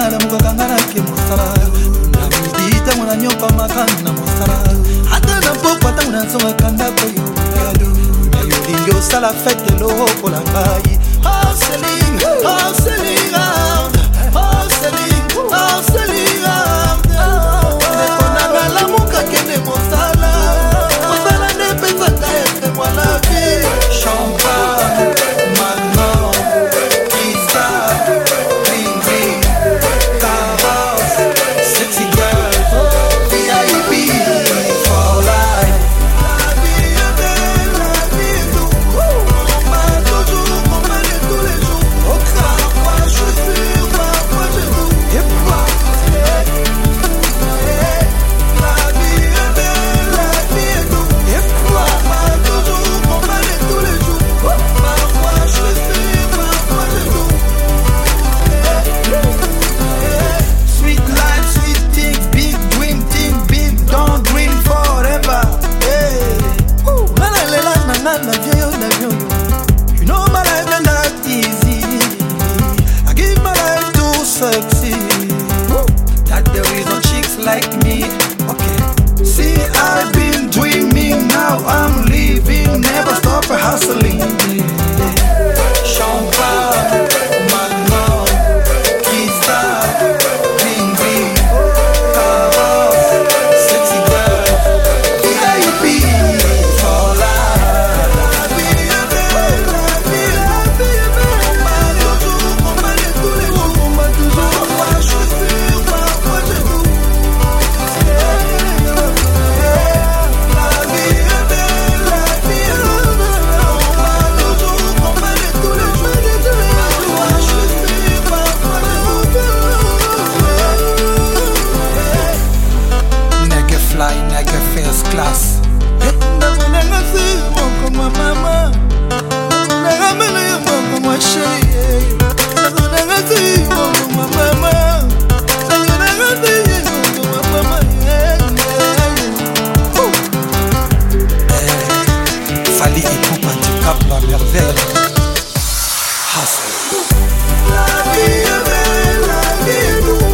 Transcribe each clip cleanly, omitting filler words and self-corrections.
la mukakanga na ke mosala na bidita mona nyopa makanga na mosala ata na pokwa ta mona songa kanda ko yo yo dingo sala fête lo ko la ngai hustling hustling hustling hustling kona la mukakene mosala mosala ne pesa ta ese moi la vie champagne like me, okay. See, I've been dreaming, now I'm living, never stop hustling. Champagne, Magnum, Kista, Bling Bling, Carrosse, sexy girl, VIP for life. La vie est belle, la vie est belle. On m'a toujours, on m'a dit tous les jours, on m'a toujours. Moi je suis, moi je doute. First class. Fali et tout handicap la merveille. La vie est belle, la vie est douce.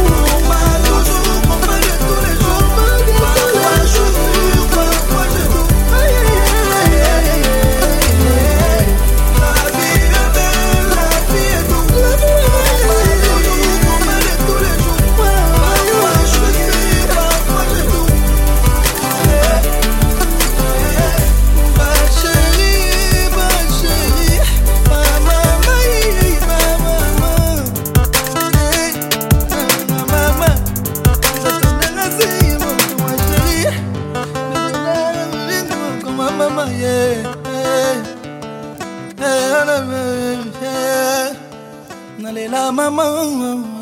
Mama, yeah, yeah, yeah, yeah, yeah, yeah, yeah, yeah, yeah,